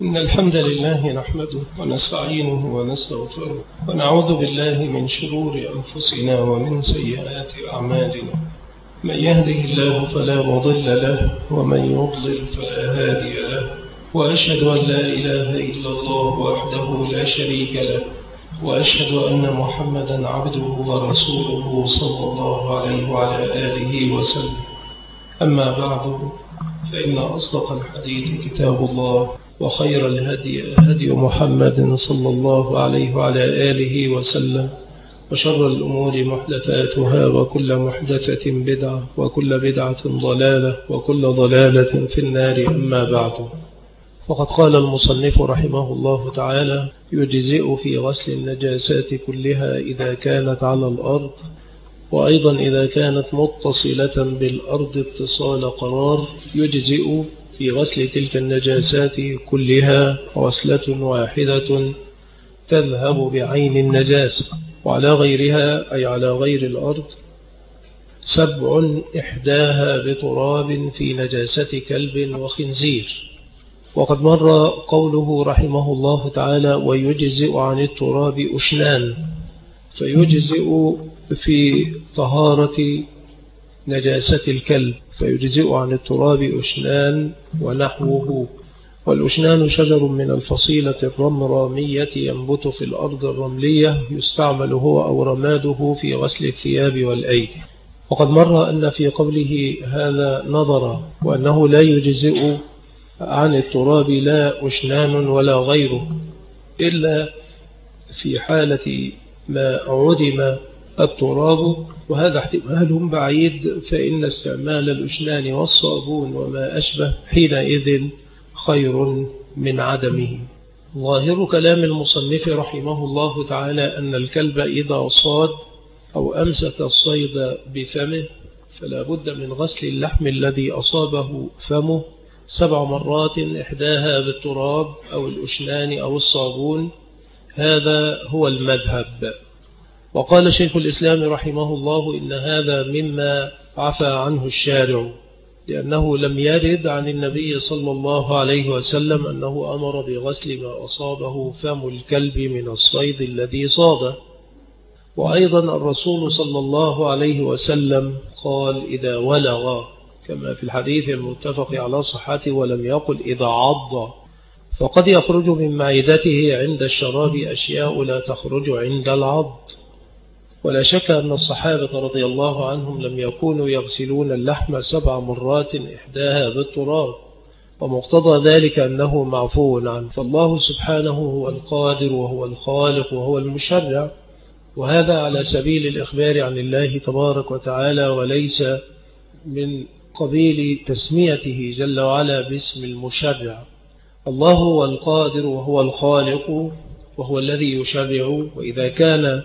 إن الحمد لله نحمده ونستعينه ونستغفره ونعوذ بالله من شرور أنفسنا ومن سيئات أعمالنا. من يهده الله فلا مضل له ومن يضلل فلا هادي له، وأشهد أن لا إله إلا الله وحده لا شريك له، وأشهد أن محمدا عبده ورسوله صلى الله عليه وعلى آله وسلم. أما بعد، فإن أصدق الحديث كتاب الله، وخير الهدي هدي محمد صلى الله عليه وعلى آله وسلم، وشر الأمور محدثاتها، وكل محدثة بدعة، وكل بدعة ضلالة، وكل ضلالة في النار. أما بعد، وقد قال المصنف رحمه الله تعالى: يجزئ في غسل النجاسات كلها إذا كانت على الأرض، وأيضا إذا كانت متصلة بالأرض اتصال قرار، يجزئ في غسل تلك النجاسات كلها غسلة واحدة تذهب بعين النجاسة، وعلى غيرها أي على غير الأرض 7 إحداها بتراب في نجاسة كلب وخنزير. وقد مر قوله رحمه الله تعالى: ويجزئ عن التراب أشنان، فيجزئ في طهارة نجاسة الكلب، فيجزئ عن التراب أشنان ونحوه. والأشنان شجر من الفصيلة الرمرامية ينبت في الأرض الرملية، يستعمل هو أو رماده في غسل الثياب والأيدي. وقد مر أن في قوله هذا نظر، وأنه لا يجزئ عن التراب لا أشنان ولا غيره، إلا في حالة ما عدم التراب، وهذا احتمال بعيد، فإن استعمال الأشنان والصابون وما أشبه حينئذ خير من عدمه. ظاهر كلام المصنف رحمه الله تعالى أن الكلب إذا صاد أو أمسك الصيد بفمه فلا بد من غسل اللحم الذي أصابه فمه 7 مرات، إحداها بالتراب أو الأشنان أو الصابون. هذا هو المذهب. وقال شيخ الإسلام رحمه الله: إن هذا مما عفى عنه الشارع، لأنه لم يرد عن النبي صلى الله عليه وسلم أنه أمر بغسل ما أصابه فم الكلب من الصيد الذي صاده. وأيضا الرسول صلى الله عليه وسلم قال: إذا ولغ، كما في الحديث المتفق على صحته، ولم يقل إذا عض، فقد يخرج من معدته عند الشراب أشياء لا تخرج عند العض. ولا شك أن الصحابة رضي الله عنهم لم يكونوا يغسلون اللحم 7 مرات إحداها بالتراب، ومقتضى ذلك أنه معفو عنه، فالله سبحانه هو القادر وهو الخالق وهو المشرع، وهذا على سبيل الإخبار عن الله تبارك وتعالى، وليس من قبيل تسميته جل وعلا باسم المشرع. الله هو القادر وهو الخالق وهو الذي يشرع، وإذا كان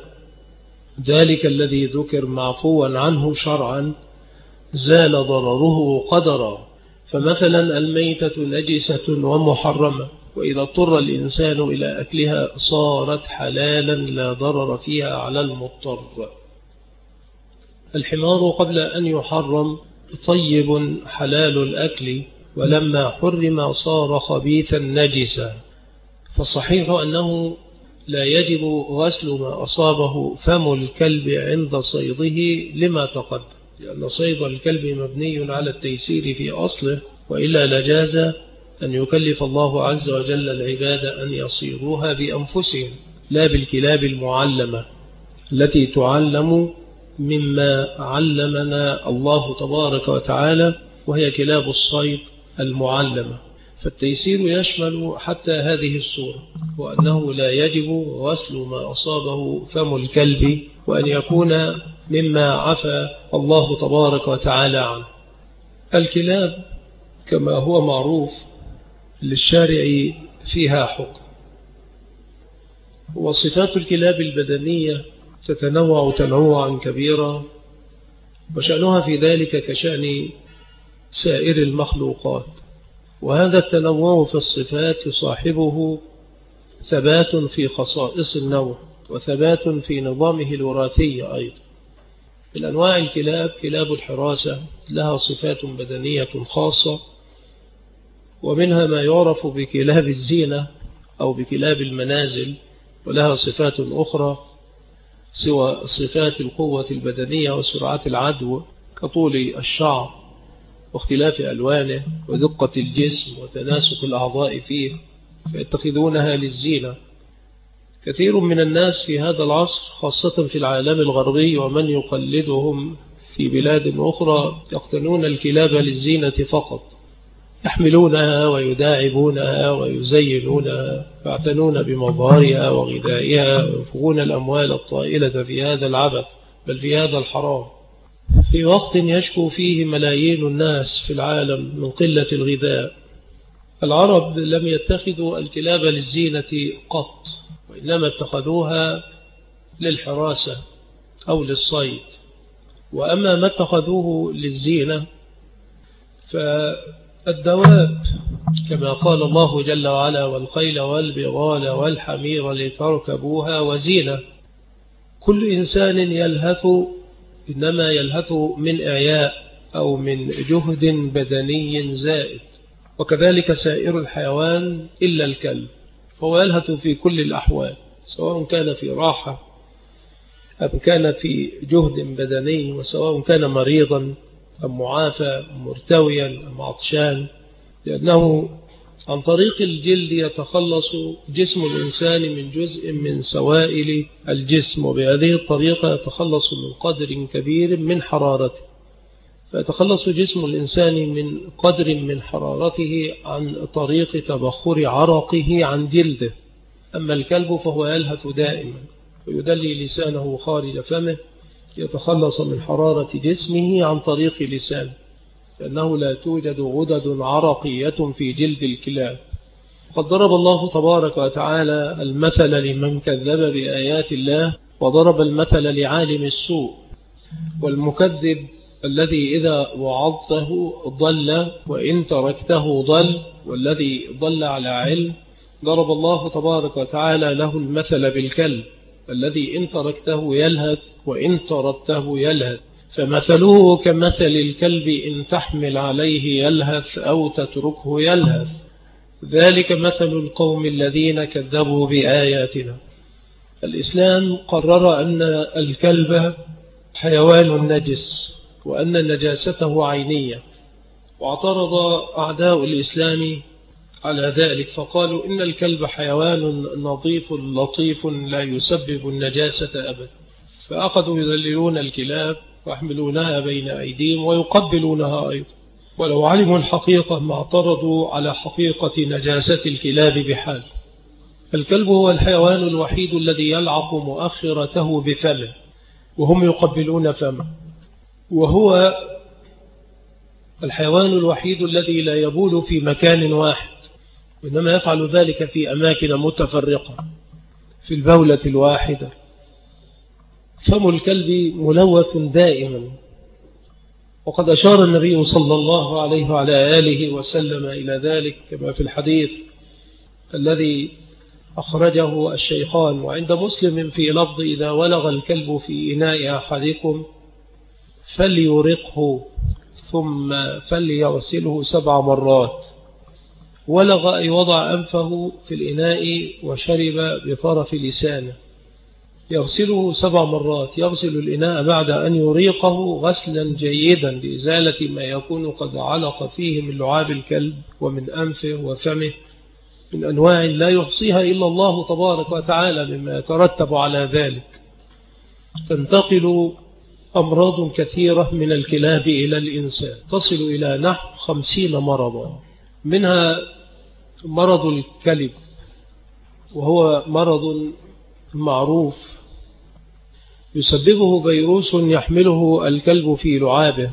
ذلك الذي ذكر معفوا عنه شرعا زال ضرره قدرا. فمثلا الميتة نجسة ومحرمة، وإذا اضطر الإنسان إلى أكلها صارت حلالا لا ضرر فيها على المضطر. الحمار قبل أن يحرم طيب حلال الأكل، ولما حرم صار خبيثا نجسا. فالصحيح أنه لا يجب غسل ما أصابه فم الكلب عند صيده لما تقدم، لأن صيد الكلب مبني على التيسير في أصله، وإلا لجاز أن يكلف الله عز وجل العباد أن يصيدوها بأنفسهم، لا بالكلاب المعلمة التي تعلم مما علمنا الله تبارك وتعالى، وهي كلاب الصيد المعلمة. فالتيسير يشمل حتى هذه الصورة، وأنه لا يجب غسل ما أصابه فم الكلب، وأن يكون مما عفى الله تبارك وتعالى عنه. الكلاب كما هو معروف للشارع فيها حكم، وصفات الكلاب البدنية تتنوع تنوعا كبيرا، وشأنها في ذلك كشأن سائر المخلوقات، وهذا التنوع في الصفات يصاحبه ثبات في خصائص النوع، وثبات في نظامه الوراثي أيضا. من أنواع الكلاب كلاب الحراسة، لها صفات بدنية خاصة، ومنها ما يعرف بكلاب الزينة أو بكلاب المنازل، ولها صفات أخرى سوى صفات القوة البدنية وسرعة العدو كطول الشعر واختلاف ألوانه ودقة الجسم وتناسق الأعضاء فيه، فيتخذونها للزينة. كثير من الناس في هذا العصر خاصة في العالم الغربي ومن يقلدهم في بلاد أخرى يقتنون الكلاب للزينة فقط، يحملونها ويداعبونها ويزينونها، يعتنون بمظهرها وغذائها وينفقون الأموال الطائلة في هذا العبث بل في هذا الحرام، في وقت يشكو فيه ملايين الناس في العالم من قلة الغذاء. العرب لم يتخذوا الكلاب للزينة قط، وإنما اتخذوها للحراسة أو للصيد. وأما ما اتخذوه للزينة فالدواب كما قال الله جل وعلا: والخيل والبغال والحمير لتركبوها وزينة. كل إنسان يلهث إنما يلهث من إعياء أو من جهد بدني زائد، وكذلك سائر الحيوان إلا الكلب، فهو يلهث في كل الأحوال سواء كان في راحة أم كان في جهد بدني، وسواء كان مريضا أم معافى مرتويا أم عطشان، لأنه عن طريق الجلد يتخلص جسم الإنسان من جزء من سوائل الجسم، وبهذه الطريقة يتخلص من قدر كبير من حرارته، فيتخلص جسم الإنسان من قدر من حرارته عن طريق تبخر عرقه عن جلده. أما الكلب فهو يلهث دائما ويدلي لسانه خارج فمه يتخلص من حرارة جسمه عن طريق لسانه، لأنه لا توجد غدد عرقية في جلد الكلاب. قد ضرب الله تبارك وتعالى المثل لمن كذب بآيات الله، وضرب المثل لعالم السوء والمكذب الذي إذا وعظته ضل وإن تركته ضل، والذي ضل على علم. ضرب الله تبارك وتعالى له المثل بالكلب الذي إن تركته يلهث وإن طردته يلهث، فمثله كمثل الكلب إن تحمل عليه يلهث أو تتركه يلهث، ذلك مثل القوم الذين كذبوا بآياتنا. الإسلام قرر أن الكلب حيوان نجس وأن نجاسته عينية، واعترض أعداء الإسلام على ذلك فقالوا إن الكلب حيوان نظيف لطيف لا يسبب النجاسة أبدا، فأخذوا يذللون الكلاب ويحملونها بين أيديهم ويقبلونها أيضا، ولو علموا الحقيقة ما اعترضوا على حقيقة نجاسة الكلاب بحال. الكلب هو الحيوان الوحيد الذي يلعق مؤخرته بفمه وهم يقبلون فمه، وهو الحيوان الوحيد الذي لا يبول في مكان واحد، وإنما يفعل ذلك في أماكن متفرقة في البولة الواحدة. فم الكلب ملوث دائما، وقد أشار النبي صلى الله عليه وعلى آله وسلم إلى ذلك كما في الحديث الذي أخرجه الشيخان وعند مسلم في لفظ: إذا ولغ الكلب في إناء أحدكم فليرقه ثم فليغسله 7 مرات. ولغ أي وضع أنفه في الإناء وشرب بطرف لسانه، يغسله 7 مرات. يغسل الإناء بعد أن يريقه غسلا جيدا لإزالة ما يكون قد علق فيه من لعاب الكلب ومن أنفه وفمه من أنواع لا يحصيها إلا الله تبارك وتعالى مما يترتب على ذلك. تنتقل أمراض كثيرة من الكلاب إلى الإنسان تصل إلى نحو 50 مرضا، منها مرض الكلب وهو مرض معروف يسببه فيروس يحمله الكلب في لعابه،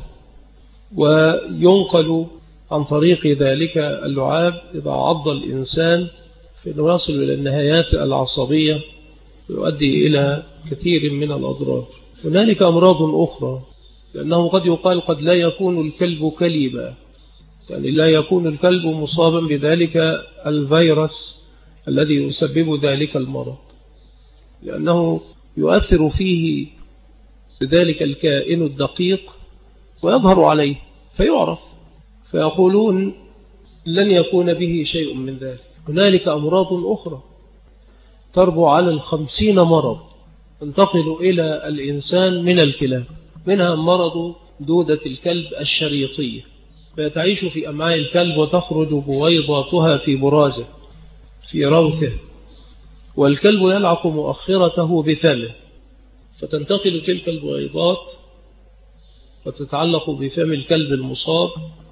وينقل عن طريق ذلك اللعاب إذا عض الإنسان فإنه يصل إلى النهايات العصبية ويؤدي إلى كثير من الأضرار. هنالك أمراض أخرى، لأنه قد يقال قد لا يكون الكلب كلبا، يعني لا يكون الكلب مصابا بذلك الفيروس الذي يسبب ذلك المرض، لأنه يؤثر فيه ذلك الكائن الدقيق ويظهر عليه فيعرف، فيقولون لن يكون به شيء من ذلك. هنالك أمراض أخرى تربو على 50 مرض تنتقل إلى الإنسان من الكلاب، منها مرض دودة الكلب الشريطية، فتعيش في أمعاء الكلب وتخرج بويضاتها في برازه في روثه، والكلب يلعق مؤخرته بفمه، فتنتقل تلك البويضات وتتعلق بفم الكلب المصاب،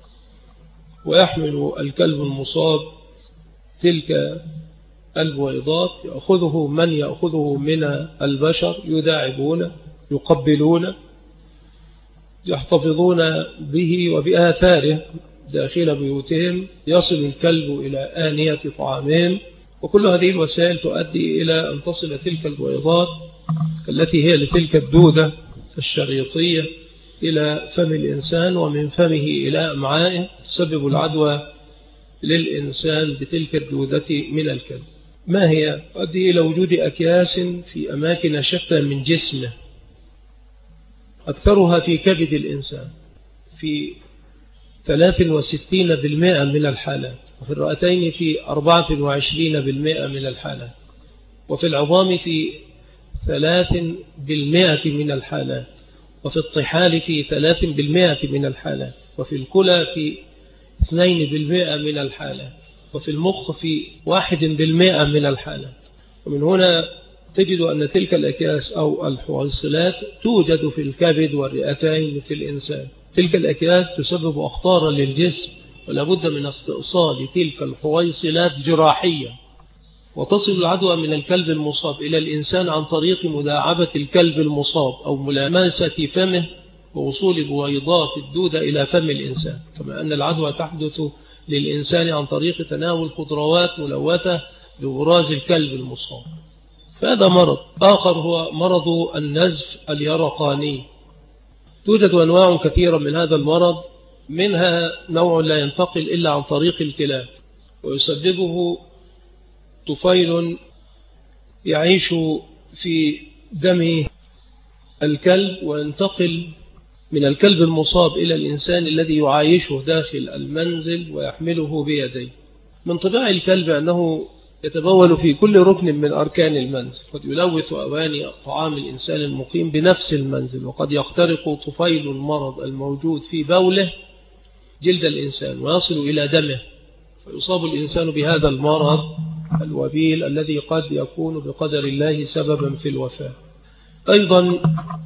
ويحمل الكلب المصاب تلك البويضات، يأخذه من يأخذه من البشر، يداعبون يقبلون يحتفظون به وبآثاره داخل بيوتهم، يصل الكلب إلى آنية طعامهم، وكل هذه الوسائل تؤدي إلى أن تصل تلك البويضات التي هي لتلك الدودة الشريطية إلى فم الإنسان، ومن فمه إلى أمعائه، تسبب العدوى للإنسان بتلك الدودة من الكلب. ما هي؟ تؤدي إلى وجود أكياس في أماكن شتى من جسمه، أكثرها في كبد الإنسان في 63% من الحالات، وفي الرئتين في 24% من الحالات، وفي العظام في 3% من الحالات، وفي الطحال في 3% من الحالات، وفي الكلى في 2% من الحالات، وفي المخ في 1% من الحالات. ومن هنا تجد أن تلك الأكياس أو الحويصلات توجد في الكبد والرئتين في الإنسان. تلك الأكياس تسبب أخطارا للجسم، ولا بد من استئصال تلك الحويصلات جراحيا، وتصل العدوى من الكلب المصاب إلى الإنسان عن طريق مداعبة الكلب المصاب أو ملامسة فمه ووصول بويضات الدودة إلى فم الإنسان، كما أن العدوى تحدث للإنسان عن طريق تناول خضروات ملوثة ببراز الكلب المصاب. فهذا مرض آخر هو مرض النزف اليرقاني. توجد أنواع كثيرة من هذا المرض، منها نوع لا ينتقل إلا عن طريق الكلاب، ويسببه طفيل يعيش في دم الكلب، وينتقل من الكلب المصاب إلى الإنسان الذي يعايشه داخل المنزل ويحمله بيديه. من طباع الكلب أنه يتبول في كل ركن من أركان المنزل، قد يلوث أواني طعام الإنسان المقيم بنفس المنزل، وقد يخترق طفيل المرض الموجود في بوله جلد الإنسان ويصل إلى دمه، فيصاب الإنسان بهذا المرض الوبيل الذي قد يكون بقدر الله سببا في الوفاة. أيضا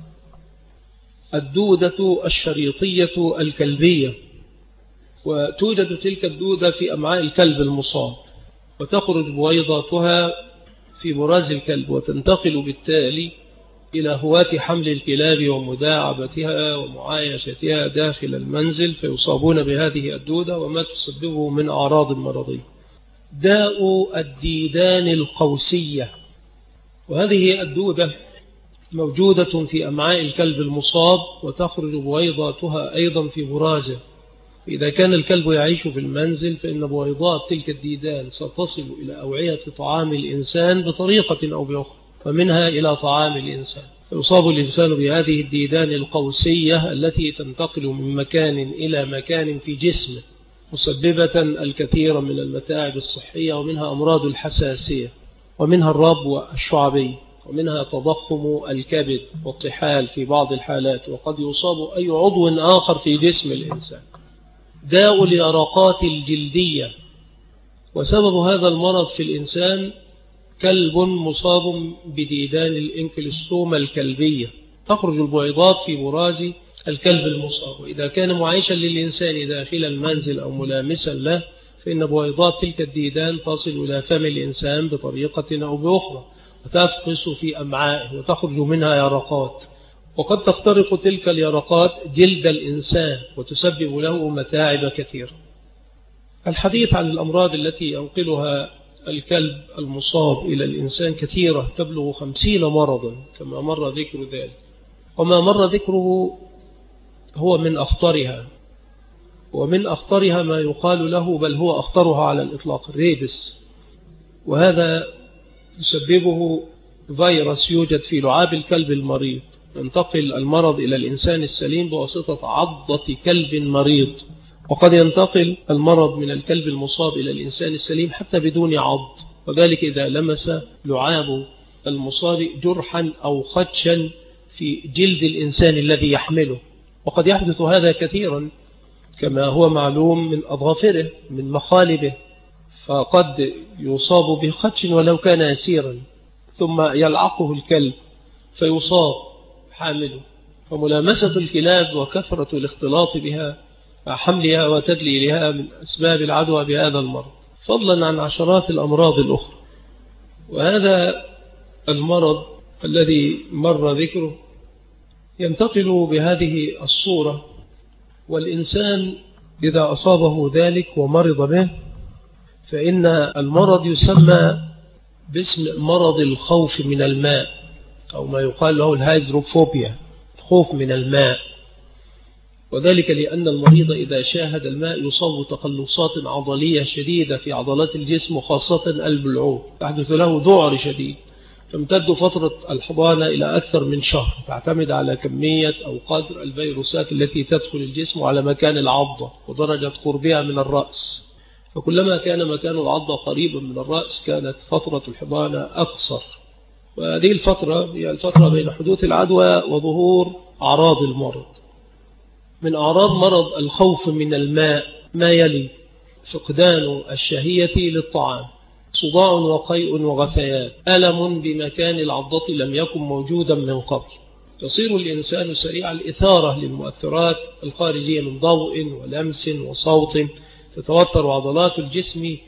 الدودة الشريطية الكلبية، وتوجد تلك الدودة في أمعاء الكلب المصاب، وتخرج بويضاتها في براز الكلب، وتنتقل بالتالي إلى هواة حمل الكلاب ومداعبتها ومعايشتها داخل المنزل، فيصابون بهذه الدودة وما تسببه من أعراض مرضية. داء الديدان القوسية، وهذه الدودة موجودة في أمعاء الكلب المصاب، وتخرج بويضاتها أيضا في برازه. إذا كان الكلب يعيش في المنزل فإن بويضات تلك الديدان ستصل إلى أوعية طعام الإنسان بطريقة أو بأخرى، ومنها إلى طعام الإنسان، فيصاب الإنسان بهذه الديدان القوسية التي تنتقل من مكان إلى مكان في جسمه، مسببة الكثير من المتاعب الصحية، ومنها أمراض الحساسية، ومنها الربو الشعبي، ومنها تضخم الكبد والطحال في بعض الحالات، وقد يصاب أي عضو آخر في جسم الإنسان. داء اليرقات الجلدية، وسبب هذا المرض في الإنسان كلب مصاب بديدان الإنكلستوما الكلبية، تخرج البويضات في براز الكلب المصاب، وإذا كان معيشا للإنسان داخل المنزل أو ملامسا له فإن بويضات تلك الديدان تصل إلى فم الإنسان بطريقة أو بأخرى، وتفقس في أمعائه وتخرج منها يرقات، وقد تخترق تلك اليرقات جلد الإنسان وتسبب له متاعب كثيرة. الحديث عن الأمراض التي ينقلها الكلب المصاب إلى الإنسان كثيرة، تبلغ 50 مرضا كما مر ذكر ذلك، وما مر ذكره هو من أخطرها، ومن أخطرها ما يقال له بل هو أخطرها على الإطلاق الريبس، وهذا يسببه فيروس يوجد في لعاب الكلب المريض، ينتقل المرض إلى الإنسان السليم بواسطة عضة كلب مريض، وقد ينتقل المرض من الكلب المصاب إلى الإنسان السليم حتى بدون عض، وذلك إذا لمس لعاب المصاب جرحا أو خدشا في جلد الإنسان الذي يحمله، وقد يحدث هذا كثيرا كما هو معلوم من أظافره من مخالبه، فقد يصاب بخدش ولو كان يسيرا ثم يلعقه الكلب فيصاب حامله. فملامسة الكلاب وكثرة الاختلاط بها مع حملها وتدليلها من أسباب العدوى بهذا المرض، فضلا عن عشرات الأمراض الأخرى. وهذا المرض الذي مر ذكره ينتقل بهذه الصورة، والإنسان إذا أصابه ذلك ومرض به فإن المرض يسمى باسم مرض الخوف من الماء، أو ما يقال له الهيدروفوبيا، خوف من الماء. وذلك لأن المريض إذا شاهد الماء يصاب تقلصات عضلية شديدة في عضلات الجسم وخاصة البلعوم، يحدث له ذعر شديد، تمتد فترة الحضانة إلى أكثر من شهر، تعتمد على كمية أو قدر الفيروسات التي تدخل الجسم وعلى مكان العضة ودرجة قربها من الرأس. فكلما كان مكان العضة قريبا من الرأس كانت فترة الحضانة أقصر، وهذه الفترة هي الفترة بين حدوث العدوى وظهور أعراض المرض. من أعراض مرض الخوف من الماء ما يلي: فقدان الشهية للطعام، صداع وقيء وغثيان، ألم بمكان العضة لم يكن موجودا من قبل، يصير الإنسان سريع الإثارة للمؤثرات الخارجية من ضوء ولمس وصوت، تتوتر عضلات الجسم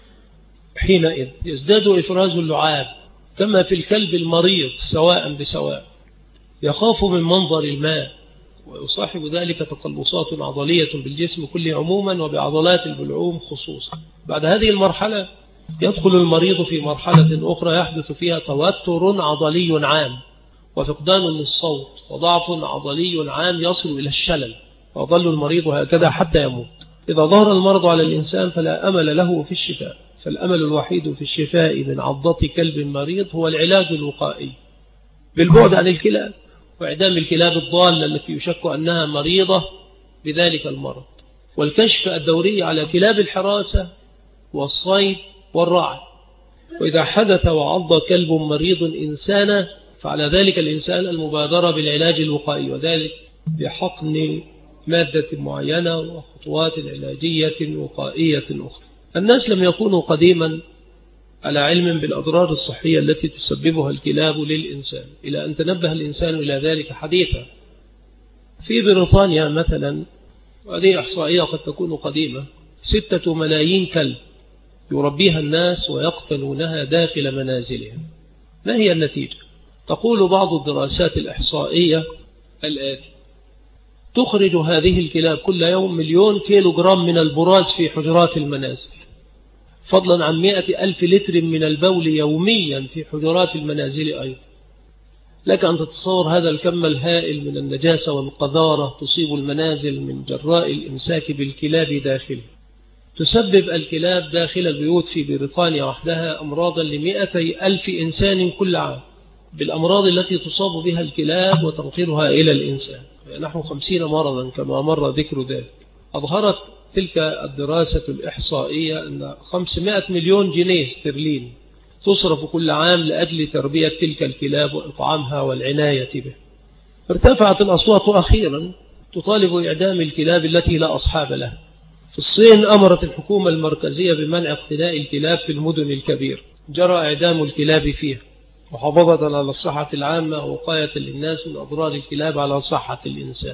حينئذ، يزداد إفراز اللعاب كما في الكلب المريض سواء بسواء، يخاف من منظر الماء، ويصاحب ذلك تقلصات عضلية بالجسم كله عموما وبعضلات البلعوم خصوصا. بعد هذه المرحلة يدخل المريض في مرحلة أخرى يحدث فيها توتر عضلي عام وفقدان للصوت وضعف عضلي عام يصل إلى الشلل، ويظل المريض هكذا حتى يموت. إذا ظهر المرض على الإنسان فلا أمل له في الشفاء، فالأمل الوحيد في الشفاء من عضة كلب مريض هو العلاج الوقائي بالبعد عن الكلاب وإعدام الكلاب الضالة التي يشك أنها مريضة بذلك المرض، والكشف الدوري على كلاب الحراسة والصيد والرعي. وإذا حدث وعض كلب مريض إنسانا فعلى ذلك الإنسان المبادرة بالعلاج الوقائي، وذلك بحقن مادة معينة وخطوات علاجية وقائية أخرى. الناس لم يكونوا قديما على علم بالأضرار الصحية التي تسببها الكلاب للإنسان، إلى أن تنبه الإنسان إلى ذلك حديثا. في بريطانيا مثلا، وهذه إحصائية قد تكون قديمة، 6 ملايين كلب يربيها الناس ويقتلونها داخل منازلهم. ما هي النتيجة؟ تقول بعض الدراسات الإحصائية الآتي: تخرج هذه الكلاب كل يوم 1,000,000 كيلوغرام من البراز في حجرات المنازل، فضلا عن 100,000 لتر من البول يوميا في حجرات المنازل أيضا. لك أن تتصور هذا الكم الهائل من النجاسة والقذارة تصيب المنازل من جراء الإمساك بالكلاب داخل. تسبب الكلاب داخل البيوت في بريطانيا وحدها أمراضا ل200,000 إنسان كل عام، بالأمراض التي تصاب بها الكلاب وتنقلها إلى الإنسان، نحو 50 مرضا كما مر ذكر ذلك. أظهرت تلك الدراسة الإحصائية أن 500 مليون جنيه استرليني تصرف كل عام لأجل تربية تلك الكلاب وإطعامها والعناية به. ارتفعت الأصوات أخيرا تطالب إعدام الكلاب التي لا أصحاب لها. في الصين أمرت الحكومة المركزية بمنع اقتناء الكلاب في المدن الكبيرة، جرى إعدام الكلاب فيها محافظة على الصحة العامة ووقاية للناس من أضرار الكلاب على صحة الإنسان.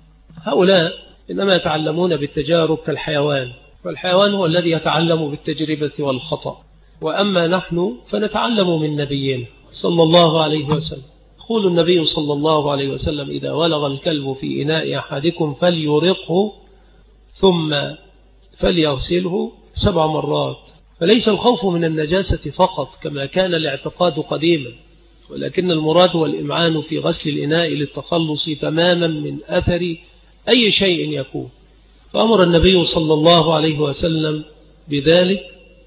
هؤلاء إنما يتعلمون بالتجارب كالحيوان، والحيوان هو الذي يتعلم بالتجربة والخطأ، وأما نحن فنتعلم من نبينا صلى الله عليه وسلم. يقول النبي صلى الله عليه وسلم: إذا ولغ الكلب في إناء أحدكم فليرقه ثم فليغسله 7 مرات. فليس الخوف من النجاسة فقط كما كان الاعتقاد قديما، ولكن المراد هو الإمعان في غسل الإناء للتخلص تماما من أثر أي شيء يكون. فأمر النبي صلى الله عليه وسلم بذلك،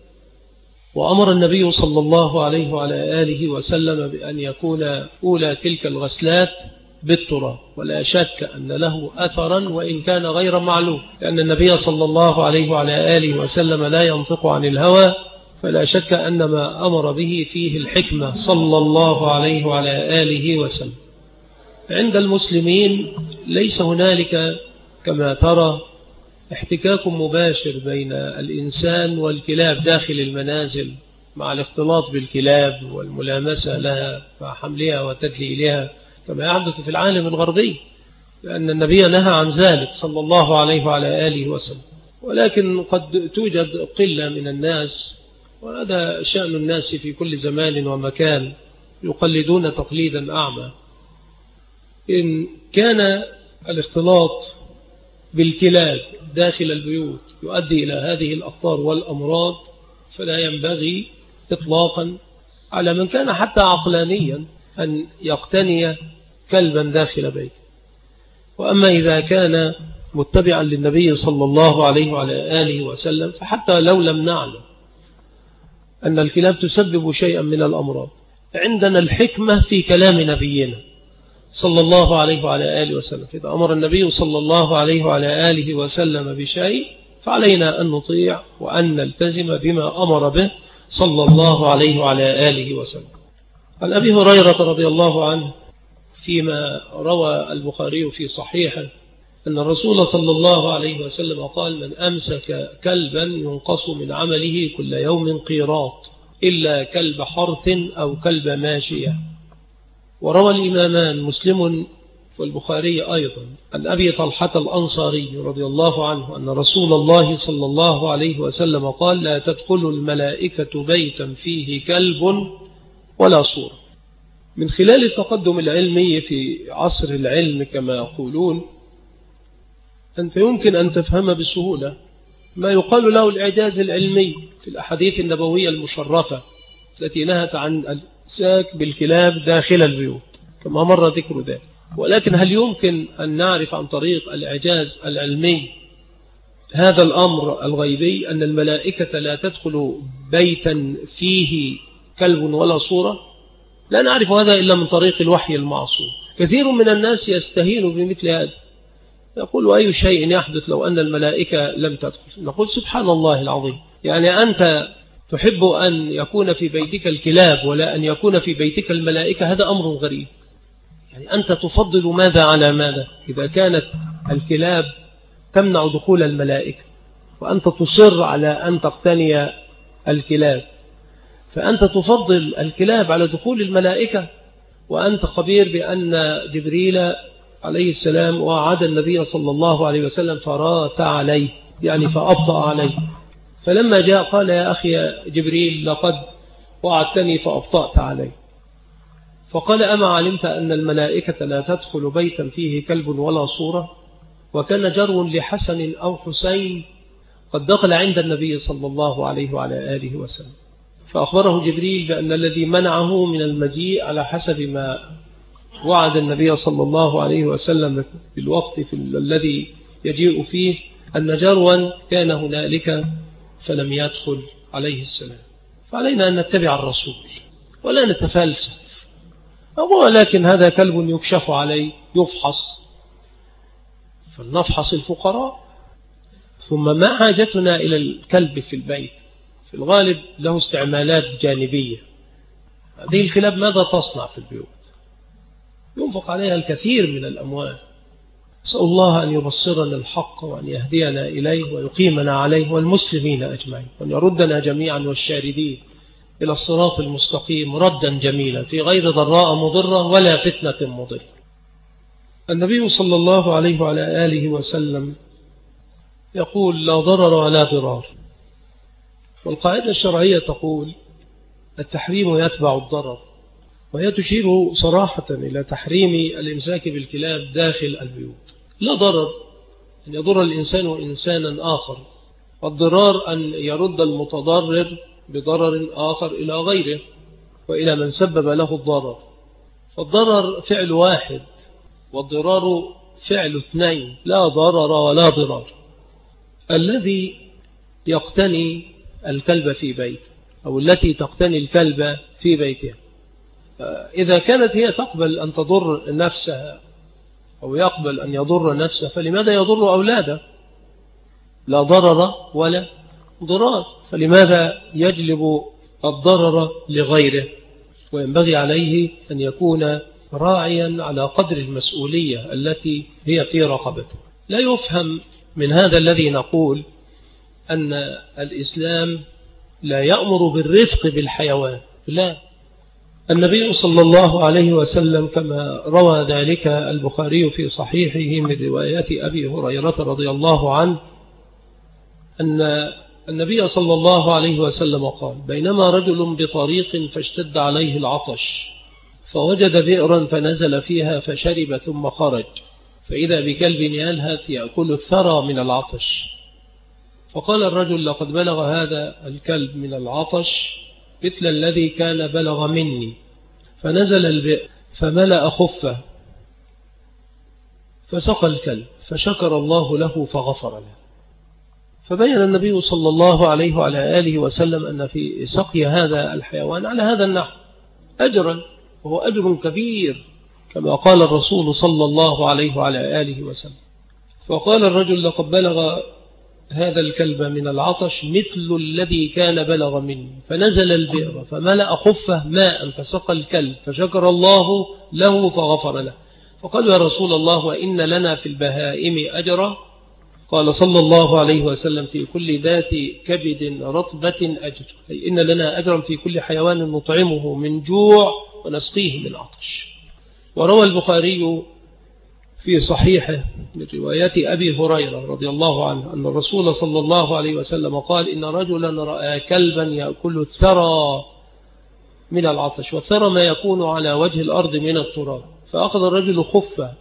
وأمر النبي صلى الله عليه وعلى آله وسلم بأن يكون أولى تلك الغسلات بالتراب، ولا شك أن له أثرا وإن كان غير معلوم، لأن النبي صلى الله عليه وعلى آله وسلم لا ينطق عن الهوى، فلا شك أن ما أمر به فيه الحكمة صلى الله عليه وعلى آله وسلم. عند المسلمين ليس هنالك كما ترى احتكاك مباشر بين الإنسان والكلاب داخل المنازل، مع الاختلاط بالكلاب والملامسة لها مع حملها وتدليلها كما يحدث في العالم الغربي، لأن النبي نهى عن ذلك صلى الله عليه وعلى آله وسلم. ولكن قد توجد قلة من الناس، وهذا شأن الناس في كل زمان ومكان، يقلدون تقليدا أعمى. إن كان الاختلاط بالكلاب داخل البيوت يؤدي إلى هذه الأخطار والأمراض، فلا ينبغي إطلاقا على من كان حتى عقلانيا أن يقتني كلبا داخل بيته. وأما إذا كان متبعا للنبي صلى الله عليه وعلى آله وسلم، فحتى لو لم نعلم أن الكلاب تسبب شيئا من الأمراض، عندنا الحكمة في كلام نبينا صلى الله عليه وعلى آله وسلم. إذا أمر النبي صلى الله عليه وعلى آله وسلم بشيء فعلينا أن نطيع وأن نلتزم بما أمر به صلى الله عليه وعلى آله وسلم. عن أبي هريرة رضي الله عنه فيما روى البخاري في صحيحه أن الرسول صلى الله عليه وسلم قال: من أمسك كلبا ينقص من عمله كل يوم قيراط إلا كلب حرث أو كلب ماشية. وروى الإمامان مسلم والبخاري أيضا عن أبي طلحة الأنصاري رضي الله عنه أن رسول الله صلى الله عليه وسلم قال: لا تدخل الملائكة بيتا فيه كلب ولا صورة. من خلال التقدم العلمي في عصر العلم كما يقولون، أنت يمكن أن تفهم بسهولة ما يقال له الإعجاز العلمي في الأحاديث النبوية المشرفة التي نهت عن الإمساك بالكلاب داخل البيوت كما مر ذكر ذلك. ولكن هل يمكن أن نعرف عن طريق الإعجاز العلمي هذا الأمر الغيبي، أن الملائكة لا تدخل بيتا فيه كلب ولا صورة؟ لا نعرف هذا إلا من طريق الوحي المعصوم. كثير من الناس يستهين بمثل هذا، يقول: أي شيء يحدث لو أن الملائكة لم تدخل؟ نقول: سبحان الله العظيم، يعني أنت تحب أن يكون في بيتك الكلاب ولا أن يكون في بيتك الملائكة؟ هذا أمر غريب. يعني أنت تفضل ماذا على ماذا؟ إذا كانت الكلاب تمنع دخول الملائكة وأنت تصر على أن تقتني الكلاب، فأنت تفضل الكلاب على دخول الملائكة، وأنت خبير بأن جبريل عليه السلام وعد النبي صلى الله عليه وسلم فرات عليه، يعني فأبطأ عليه. فلما جاء قال: يا أخي جبريل لقد وعدتني فأبطأت عليه. فقال: أما علمت أن الملائكة لا تدخل بيتا فيه كلب ولا صورة؟ وكان جرو لحسن أو حسين قد دخل عند النبي صلى الله عليه وعلى آله وسلم، فأخبره جبريل بأن الذي منعه من المجيء على حسب ما وعد النبي صلى الله عليه وسلم في الوقت الذي يجيء فيه أن جروا كان هنالك فلم يدخل عليه السلام. فعلينا أن نتبع الرسول ولا نتفلسف. ولكن هذا كلب يكشف عليه يفحص، فلنفحص الفقراء. ثم ما حاجتنا إلى الكلب في البيت؟ في الغالب له استعمالات جانبية. هذه الكلاب ماذا تصنع في البيوت؟ ينفق عليها الكثير من الأموال. أسأل الله أن يبصرنا الحق وأن يهدينا إليه ويقيمنا عليه والمسلمين أجمعين، وأن يردنا جميعا والشاردين إلى الصراط المستقيم ردا جميلا في غير ضراء مضرة ولا فتنة مضرة. النبي صلى الله عليه وعلى آله وسلم يقول: لا ضرر ولا ضرار. والقاعدة الشرعية تقول: التحريم يتبع الضرر، وهي تشير صراحة إلى تحريم الإمساك بالكلاب داخل البيوت. لا ضرر أن يضر الإنسان إنسانا آخر، والضرار أن يرد المتضرر بضرر آخر إلى غيره وإلى من سبب له الضرر. فالضرر فعل واحد والضرار فعل اثنين، لا ضرر ولا ضرار. الذي يقتني الكلب في بيت أو التي تقتني الكلب في بيتها، إذا كانت هي تقبل أن تضر نفسها أو يقبل أن يضر نفسه فلماذا يضر أولاده؟ لا ضرر ولا ضرار، فلماذا يجلب الضرر لغيره؟ وينبغي عليه أن يكون راعيا على قدر المسؤولية التي هي في رقبته. لا يفهم من هذا الذي نقول أن الإسلام لا يأمر بالرفق بالحيوان، لا. النبي صلى الله عليه وسلم كما روى ذلك البخاري في صحيحه من روايات أبي هريرة رضي الله عنه أن النبي صلى الله عليه وسلم قال: بينما رجل بطريق فاشتد عليه العطش فوجد بئرا فنزل فيها فشرب ثم خرج فإذا بكلب يلهث يأكل الثرى من العطش، فقال الرجل: لقد بلغ هذا الكلب من العطش مثل الذي كان بلغ مني، فنزل البئر فملأ خفه فسقى الكلب فشكر الله له فغفر له. فبين النبي صلى الله عليه وعلى آله وسلم أن في سقي هذا الحيوان على هذا النحو أجرا، وهو أجر كبير كما قال الرسول صلى الله عليه وعلى آله وسلم. فقال الرجل: لقد بلغ هذا الكلب من العطش مثل الذي كان بلغ مني، فنزل البئر فملأ خفه ماء فسقى الكلب فشكر الله له فغفر له. فقالوا: يا رسول الله، وإن لنا في البهائم أجرا؟ قال صلى الله عليه وسلم: في كل ذات كبد رطبة أجر، أي إن لنا أجرا في كل حيوان نطعمه من جوع ونسقيه من عطش. وروى البخاري في صحيحه من روايات أبي هريرة رضي الله عنه أن الرسول صلى الله عليه وسلم قال: إن رجلا رأى كلبا يأكل الثرى من العطش، والثرى ما يكون على وجه الأرض من التراب، فأخذ الرجل خفه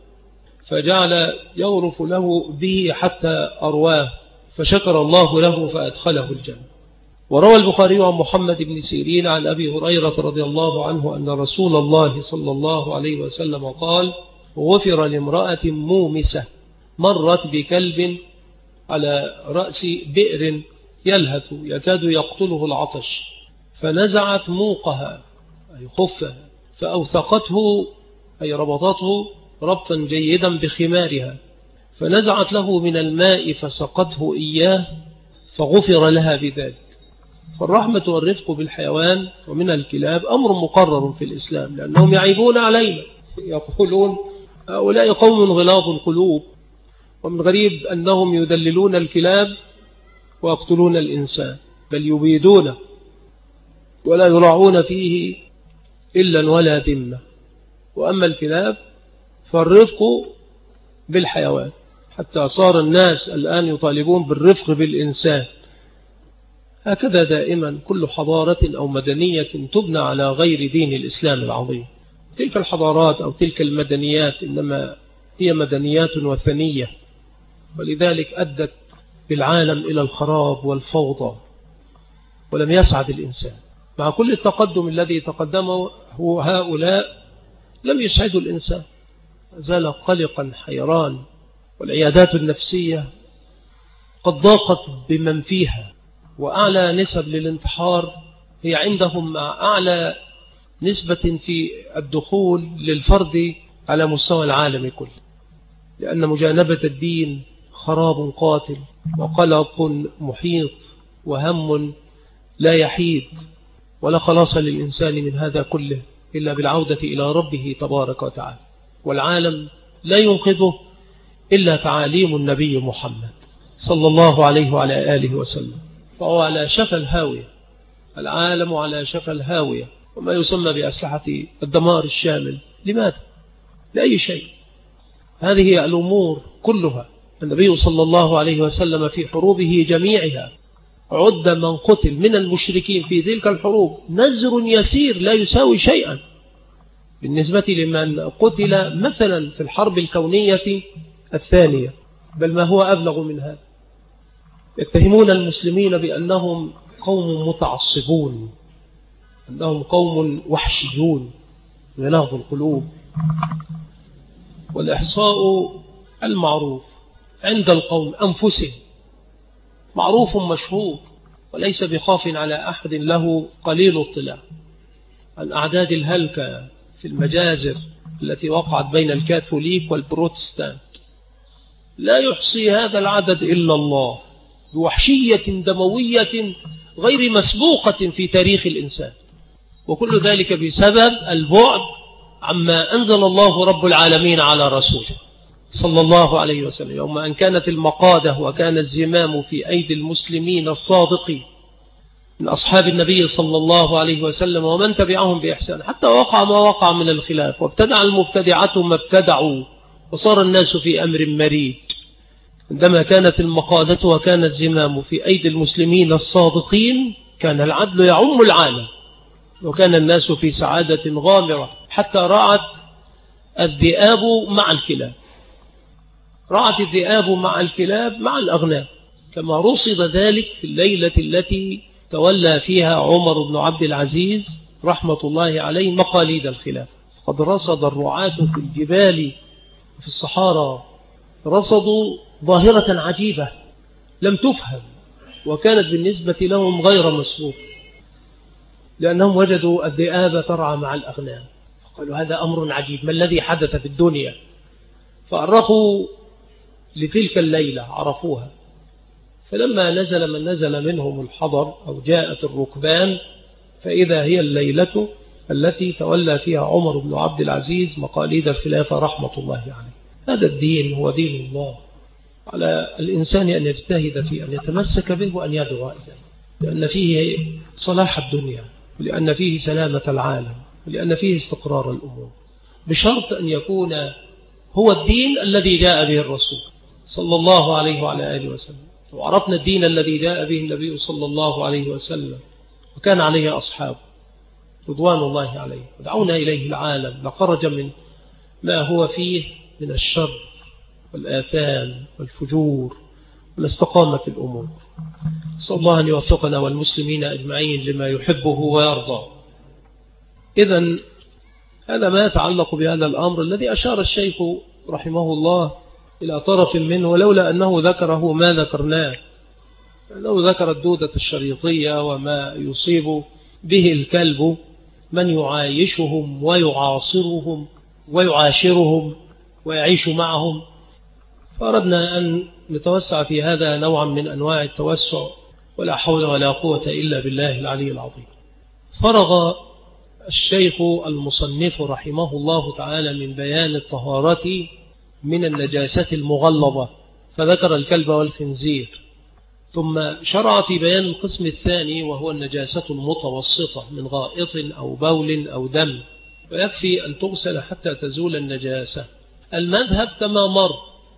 فجعل يغرف له به حتى أرواه فشكر الله له فأدخله الجنة. وروى البخاري عن محمد بن سيرين عن أبي هريرة رضي الله عنه أن رسول الله صلى الله عليه وسلم قال: غفر لامرأة مومسة مرت بكلب على رأس بئر يلهث يكاد يقتله العطش، فنزعت موقها أي خفها فأوثقته أي ربطته ربطا جيدا بخمارها، فنزعت له من الماء فسقته إياه فغفر لها بذلك. فالرحمة والرفق بالحيوان ومن الكلاب أمر مقرر في الإسلام، لأنهم يعيبون علينا، يقولون: هؤلاء قوم غلاظ القلوب. ومن غريب أنهم يدللون الكلاب ويقتلون الإنسان، بل يبيدونه ولا يراعون فيه إلا ولا ذمة. وأما الكلاب فالرفق بالحيوان، حتى صار الناس الآن يطالبون بالرفق بالإنسان. هكذا دائما كل حضارة أو مدنية تبنى على غير دين الإسلام العظيم. تلك الحضارات أو تلك المدنيات إنما هي مدنيات وثنية، ولذلك أدت بالعالم إلى الخراب والفوضى، ولم يسعد الإنسان. مع كل التقدم الذي تقدمه هؤلاء لم يسعدوا الإنسان، زال قلقا حيران، والعيادات النفسية قد ضاقت بمن فيها، وأعلى نسب للانتحار هي عندهم مع أعلى نسبة في الدخول للفرد على مستوى العالم كله، لأن مجانبة الدين خراب قاتل وقلق محيط وهم لا يحيد، ولا خلاص للإنسان من هذا كله إلا بالعودة إلى ربه تبارك وتعالى. والعالم لا ينقذه إلا تعاليم النبي محمد صلى الله عليه وعلى آله وسلم، فهو على شفا الهاوية، العالم على شفا الهاوية، وما يسمى بأسلحة الدمار الشامل. لماذا؟ لأي شيء؟ هذه الأمور كلها النبي صلى الله عليه وسلم في حروبه جميعها عد من قتل من المشركين في تلك الحروب نزر يسير لا يساوي شيئا بالنسبة لمن قتل مثلا في الحرب الكونية الثانية، بل ما هو أبلغ من هذا. يتهمون المسلمين بأنهم قوم متعصبون، أنهم قوم وحشيون غلاظ القلوب. والإحصاء المعروف عند القوم أنفسهم معروف مشهور، وليس بخاف على أحد له قليل اطلاع عن أعداد الهلكة في المجازر التي وقعت بين الكاثوليك والبروتستانت لا يحصي هذا العدد إلا الله، بوحشية دموية غير مسبوقة في تاريخ الإنسان، وكل ذلك بسبب البعد عما أنزل الله رب العالمين على رسوله صلى الله عليه وسلم، يوم أن كانت المقادة وكان الزمام في أيدي المسلمين الصادقين من أصحاب النبي صلى الله عليه وسلم ومن تبعهم بإحسان، حتى وقع ما وقع من الخلاف، وابتدع المبتدعة ما ابتدعوا، وصار الناس في أمر مريج. عندما كانت المقادة وكان الزمام في أيدي المسلمين الصادقين كان العدل يعم العالم، وكان الناس في سعادة غامرة، حتى رعت الذئاب مع الكلاب، رعت الذئاب مع الكلاب مع الأغنام، كما رصد ذلك في الليلة التي تولى فيها عمر بن عبد العزيز رحمة الله عليه مقاليد الخلاف. قد رصد الرعاة في الجبال في الصحارى، رصدوا ظاهرة عجيبة لم تفهم، وكانت بالنسبة لهم غير مسبوق، لأنهم وجدوا الذئاب ترعى مع الأغنام، فقالوا هذا أمر عجيب، ما الذي حدث في الدنيا؟ فأرخوا لتلك الليلة، عرفوها، فلما نزل من نزل منهم الحضر أو جاءت الركبان، فإذا هي الليلة التي تولى فيها عمر بن عبد العزيز مقاليد الخلافة رحمة الله عليه. هذا الدين هو دين الله، على الإنسان أن يجتهد فيه، أن يتمسك به وأن يدعو إليه، لأن فيه صلاح الدنيا، ولأن فيه سلامة العالم، ولأن فيه استقرار الأمور، بشرط أن يكون هو الدين الذي جاء به الرسول صلى الله عليه وعلى آله وسلم. وعرفنا الدين الذي جاء به النبي صلى الله عليه وسلم وكان عليه أصحابه رضوان الله عليه، ودعونا إليه العالم لخرج من ما هو فيه من الشر والآثام والفجور ولاستقامت الأمور. صلى الله أن يوفقنا والمسلمين أجمعين لما يحبه ويرضى. إذن هذا ما يتعلق بهذا الأمر الذي أشار الشيخ رحمه الله إلى طرف منه، ولولا أنه ذكره ما ذكرناه، أنه ذكر الدودة الشريطية وما يصيب به الكلب من يعايشهم ويعاصرهم ويعاشرهم ويعيش معهم، فأردنا أن نتوسع في هذا نوعا من أنواع التوسع، ولا حول ولا قوة إلا بالله العلي العظيم. فرغ الشيخ المصنف رحمه الله تعالى من بيان الطهارة من النجاسة المغلظة، فذكر الكلب والخنزير، ثم شرع في بيان القسم الثاني وهو النجاسة المتوسطة من غائط أو بول أو دم، ويكفي أن تغسل حتى تزول النجاسة. المذهب كما مر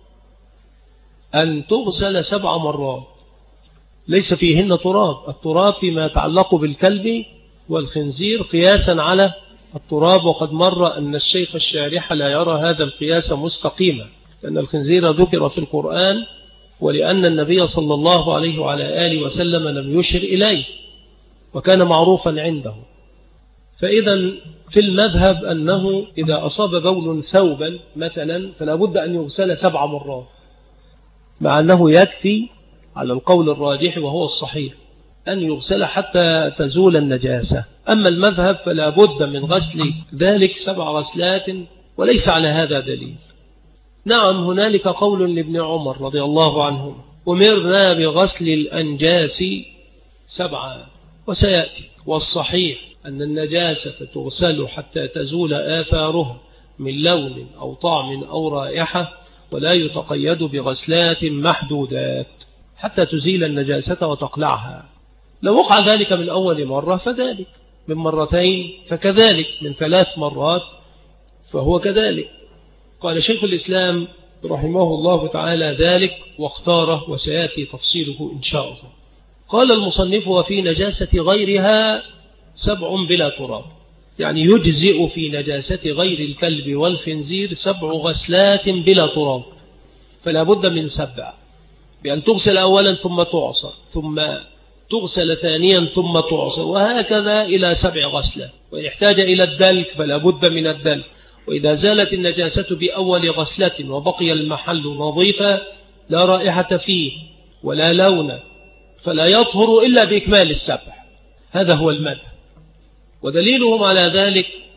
أن تغسل 7 مرات ليس فيهن تراب، التراب فيما يتعلق بالكلب والخنزير قياسا على التراب، وقد مر أن الشيخ الشارح لا يرى هذا القياس مستقيما، لأن الخنزير ذكر في القرآن، ولأن النبي صلى الله عليه وعلى آله وسلم لم يشر إليه وكان معروفا عنده. فإذا في المذهب أنه إذا أصاب بول ثوبا مثلا فلا بد أن يغسل 7 مرات، مع أنه يكفي على القول الراجح وهو الصحيح أن يغسل حتى تزول النجاسة. أما المذهب فلا بد من غسل ذلك 7 غسلات، وليس على هذا دليل. نعم هنالك قول لابن عمر رضي الله عنه أمرنا بغسل الأنجاس 7، وسيأتي. والصحيح أن النجاسة تغسل حتى تزول آثارها من لون أو طعم أو رائحة، ولا يتقيد بغسلات محدودات حتى تزيل النجاسة وتقلعها. لو وقع ذلك من أول مرة فذلك، من مرتين فكذلك، من 3 مرات فهو كذلك. قال شيخ الإسلام رحمه الله تعالى ذلك واختاره، وسيأتي تفصيله إن شاء الله. قال المصنف وفي نجاسة غيرها 7 بلا تراب، يعني يجزئ في نجاسة غير الكلب والخنزير 7 غسلات بلا تراب، فلا بد من 7، بأن تغسل أولا ثم تعصر، ثم تغسل ثانيا ثم تعصر، وهكذا إلى 7 غسلات. وإن احتاج إلى الدلك فلا بد من الدلك. وإذا زالت النجاسة بأول غسلة وبقي المحل نظيفا لا رائحة فيه ولا لون، فلا يطهر إلا بإكمال 7. هذا هو المذهب. ودليلهم على ذلك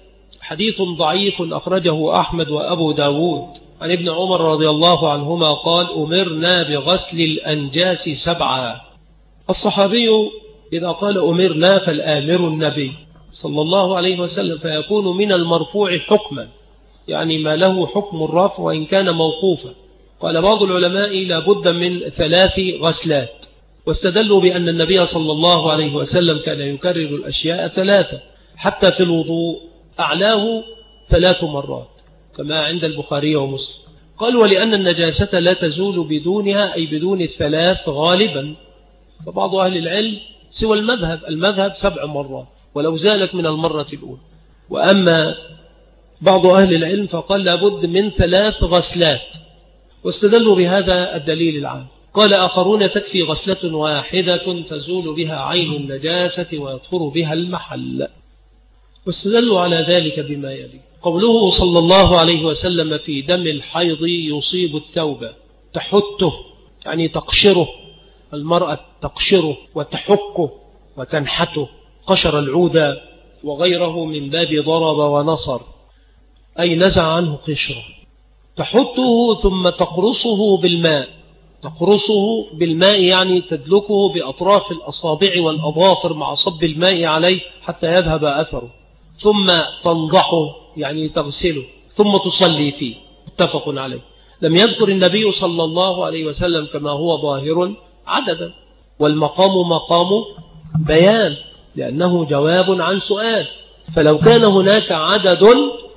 حديث ضعيف أخرجه أحمد وأبو داود عن ابن عمر رضي الله عنهما قال أمرنا بغسل الأنجاس 7. الصحابي إذا قال أمرنا فالآمر النبي صلى الله عليه وسلم، فيكون من المرفوع حكما، يعني ما له حكم الرفع وإن كان موقوفا. قال بعض العلماء لا بد من 3 غسلات، واستدلوا بأن النبي صلى الله عليه وسلم كان يكرر الأشياء 3 حتى في الوضوء، أعلاه 3 مرات كما عند البخاري ومسلم. قال ولأن النجاسة لا تزول بدونها، أي بدون 3 غالبا. فبعض أهل العلم سوى المذهب 7 مرات ولو زالت من المرة الأولى. وأما بعض أهل العلم فقال لابد من 3 غسلات، واستدلوا بهذا الدليل العام. قال آخرون تكفي غسلة واحدة تزول بها عين النجاسة ويطهر بها المحل، واستدلوا على ذلك بما يلي. قوله صلى الله عليه وسلم في دم الحيض يصيب الثوب تحته، يعني تقشره، المرأة تقشره وتحكه وتنحته، قشر العود وغيره من باب ضرب ونصر، أي نزع عنه قشره. تحته ثم تقرصه بالماء، تقرصه بالماء يعني تدلكه بأطراف الأصابع والأظافر مع صب الماء عليه حتى يذهب أثره، ثم تنضحه يعني تغسله، ثم تصلي فيه، متفق عليه. لم يذكر النبي صلى الله عليه وسلم كما هو ظاهر عددا، والمقام مقام بيان لأنه جواب عن سؤال، فلو كان هناك عدد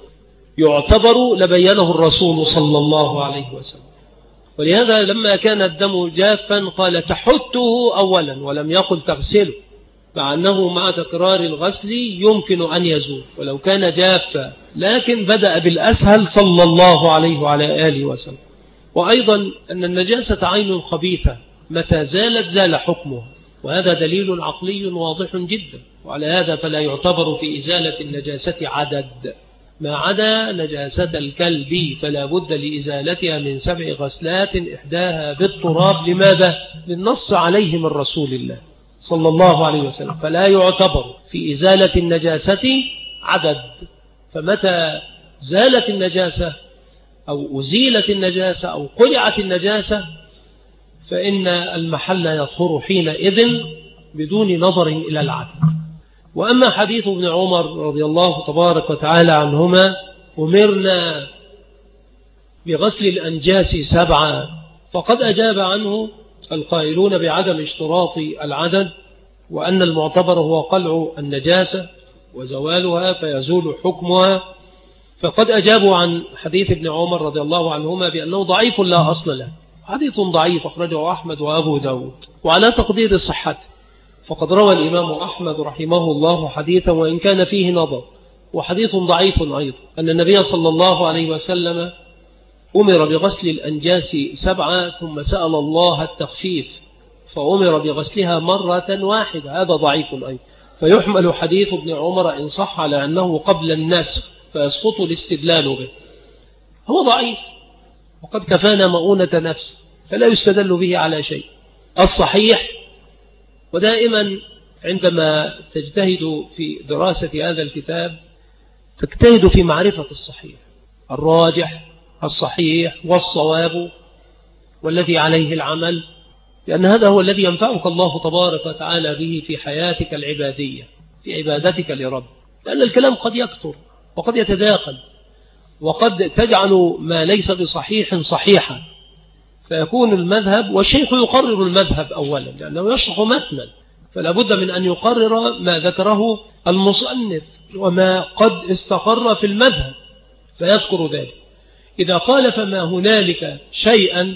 يعتبر لبينه الرسول صلى الله عليه وسلم. ولهذا لما كان الدم جافا قال تحته أولا ولم يقل تغسله، مع أنه مع تكرار الغسل يمكن أن يزول ولو كان جافا، لكن بدأ بالأسهل صلى الله عليه وعلى آله وسلم. وأيضا أن النجاسة عين خبيثة، متى زالت زال حكمها، وهذا دليل عقلي واضح جدا. وعلى هذا فلا يعتبر في إزالة النجاسة عدد، ما عدا نجاسة الكلب فلا بد لإزالتها من 7 غسلات إحداها بالتراب. لماذا؟ للنص عليه من رسول الله صلى الله عليه وسلم، فلا يعتبر في إزالة النجاسة عدد. فمتى زالت النجاسة أو أزيلت النجاسة أو قلعت النجاسة فإن المحل يطهر حينئذ بدون نظر إلى العدد. وأما حديث ابن عمر رضي الله تبارك وتعالى عنهما أمرنا بغسل الأنجاس 7، فقد أجاب عنه القائلون بعدم اشتراط العدد، وأن المعتبر هو قلع النجاسة وزوالها فيزول حكمها. فقد أجابوا عن حديث ابن عمر رضي الله عنهما بأنه ضعيف لا أصل له، حديث ضعيف أخرجه أحمد وأبو داود. وعلى تقدير صحته فقد روى الإمام أحمد رحمه الله حديثا وإن كان فيه نظر، وحديث ضعيف أيضا، أن النبي صلى الله عليه وسلم أمر بغسل الأنجاس 7 ثم سأل الله التخفيف فأمر بغسلها مرة واحدة، هذا ضعيف أيضا. فيحمل حديث ابن عمر إن صح على أنه قبل النسخ فيسقط الاستدلال به، هو ضعيف وقد كفانا مؤونة نفس فلا يستدل به على شيء. الصحيح، ودائما عندما تجتهد في دراسة هذا الكتاب تجتهد في معرفة الصحيح، الراجح، الصحيح والصواب والذي عليه العمل، لأن هذا هو الذي ينفعك الله تبارك وتعالى به في حياتك العبادية، في عبادتك لرب. لأن الكلام قد يكثر وقد يتداخل وقد تجعل ما ليس بصحيح صحيحا، فيكون المذهب، والشيخ يقرر المذهب أولا لأنه يشرح متنا، فلا بد من أن يقرر ما ذكره المصنف وما قد استقر في المذهب فيذكر ذلك. إذا قال فما هنالك شيئا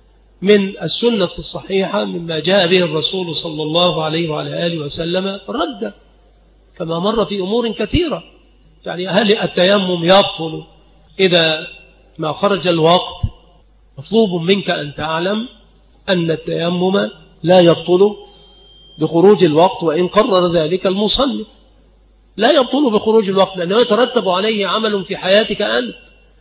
من السنة الصحيحة مما جاء به الرسول صلى الله عليه وعلى آله وسلم رد، كما مر في أمور كثيرة. يعني هل التيمم يبطل إذا ما خرج الوقت؟ مطلوب منك أن تعلم أن التيمم لا يبطل بخروج الوقت، وإن قرر ذلك المصنف لا يبطل بخروج الوقت، لأنه يترتب عليه عمل في حياتك أنت،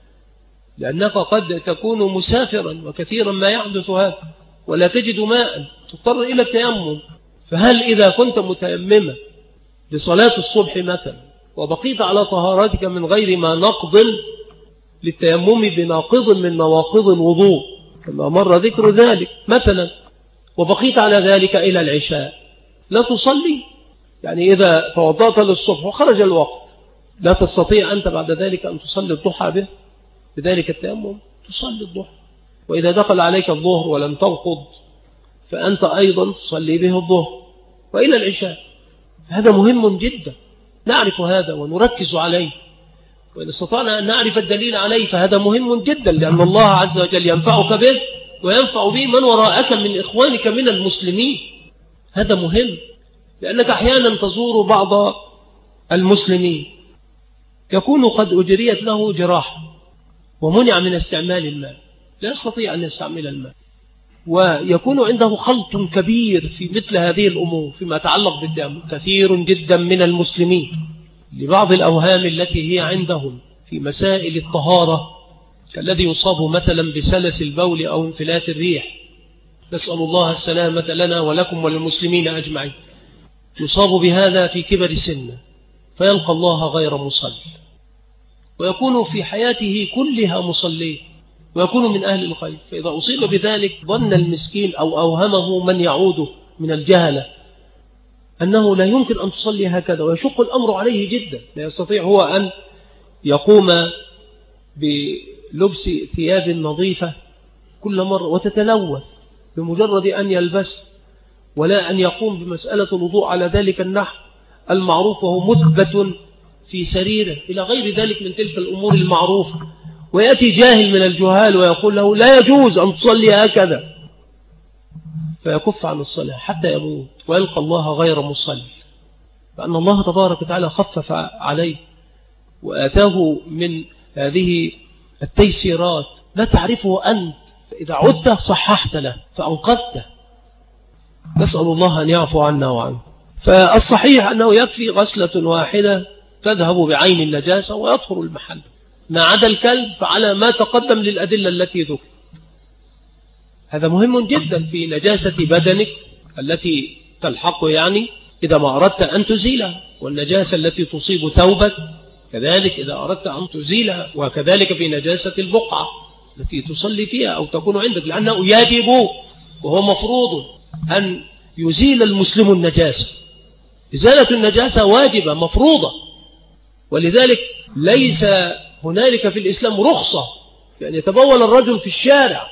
لأنك قد تكون مسافرا وكثيرا ما يحدث هذا ولا تجد ماء تضطر إلى التيمم. فهل إذا كنت متيمما لصلاة الصبح مثلا وبقيت على طهارتك من غير ما نقض للتيمم بناقض من نواقض الوضوء كما مر ذكر ذلك مثلا، وبقيت على ذلك إلى العشاء، لا تصلي. يعني إذا توضأت للصبح وخرج الوقت لا تستطيع أنت بعد ذلك أن تصلي الضحى به بذلك التيمم، تصلي الضحى. وإذا دخل عليك الظهر ولم تنقض فأنت أيضا تصلي به الظهر وإلى العشاء. هذا مهم جدا نعرف هذا ونركز عليه، وإن استطعنا أن نعرف الدليل عليه فهذا مهم جدا، لأن الله عز وجل ينفعك به وينفع به من وراءك من إخوانك من المسلمين. هذا مهم، لأنك أحيانا تزور بعض المسلمين يكون قد أجريت له جراحة ومنع من استعمال الماء، لا يستطيع أن يستعمل الماء، ويكون عنده خلط كبير في مثل هذه الأمور فيما يتعلق بالدم. كثير جدا من المسلمين لبعض الأوهام التي هي عندهم في مسائل الطهارة، كالذي يصاب مثلا بسلس البول أو انفلات الريح، نسأل الله السلامة لنا ولكم وللمسلمين أجمعين، يصاب بهذا في كبر سنه فيلقى الله غير مصلي، ويكون في حياته كلها مصلي ويكون من أهل الخير. فإذا أصيب بذلك ظن المسكين أو أوهمه من يعود من الجهلة أنه لا يمكن أن تصلي هكذا، ويشق الأمر عليه جدا، لا يستطيع هو أن يقوم بلبس ثياب نظيفة كل مرة وتتلوث بمجرد أن يلبس، ولا أن يقوم بمسألة الوضوء على ذلك النحو المعروف وهو مثبت في سريره إلى غير ذلك من تلك الأمور المعروفة. ويأتي جاهل من الجهال ويقول له لا يجوز أن تصلي هكذا، فيكف عن الصلاة حتى يموت ويلقى الله غير مصلي، فأن الله تبارك وتعالى خفف عليه وآتاه من هذه التيسيرات لا تعرفه أنت، إذا عدت صححت له فأنقذته. نسأل الله أن يعفو عنا وعنه. فالصحيح أنه يكفي غسلة واحدة تذهب بعين النجاسة ويطهر المحل، ما عدا الكلب فعلى ما تقدم للأدلة التي ذكر. هذا مهم جدا في نجاسة بدنك التي تلحق، يعني إذا ما أردت أن تزيلها، والنجاسة التي تصيب ثوبك كذلك إذا أردت أن تزيلها، وكذلك في نجاسة البقعة التي تصلي فيها أو تكون عندك، لأنه يجب وهو مفروض أن يزيل المسلم النجاسة. إزالة النجاسة واجبة مفروضة، ولذلك ليس هنالك في الإسلام رخصة يعني يتبول الرجل في الشارع،